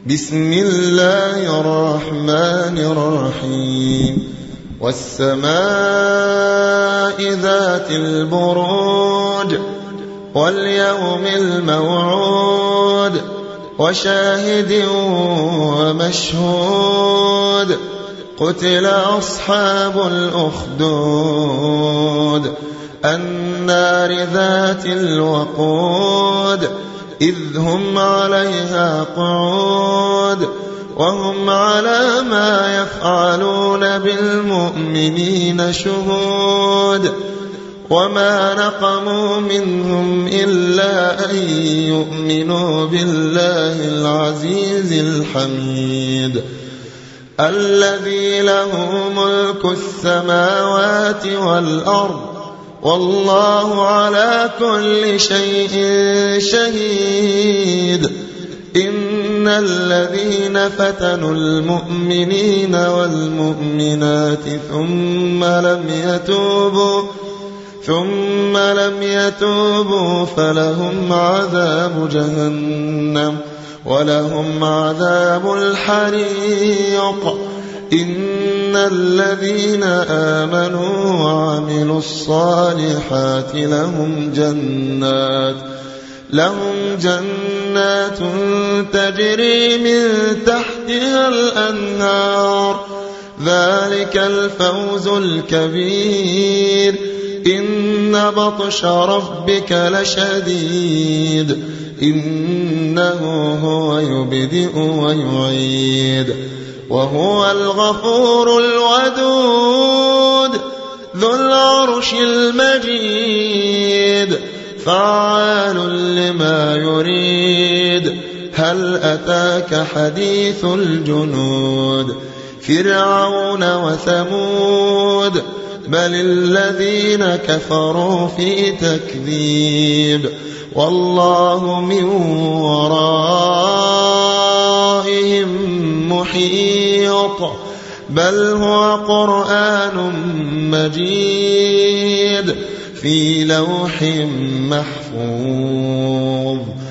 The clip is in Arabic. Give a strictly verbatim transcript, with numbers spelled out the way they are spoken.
بسم الله الرحمن الرحيم والسماء ذات البروج واليوم الموعود وشاهد ومشهود قتل أصحاب الأخدود النار ذات الوقود إذ هم عليها قعود وهم على ما يفعلون بالمؤمنين شهود وما نقموا منهم إلا أن يؤمنوا بالله العزيز الحميد الذي له ملك السماوات والأرض والله على كل شيء شهيد إن الذين فتنوا المؤمنين والمؤمنات ثم لم يتوبوا ثم لم يتوبوا فلهم عذاب جهنم ولهم عذاب الحريق إن الذين آمنوا وعملوا الصالحات لهم جنات لهم جنات تجري من تحتها الأنهار ذلك الفوز الكبير إن بطش ربك لشديد إنه هو يبدئ ويعيد وهو الغفور الودود ذو العرش المجيد فعال لما يريد هل أتاك حديث الجنود فرعون وثمود بل الذين كفروا في تكذيب والله من ورائهم محيط بل هو قرآن مجيد في لوح محفوظ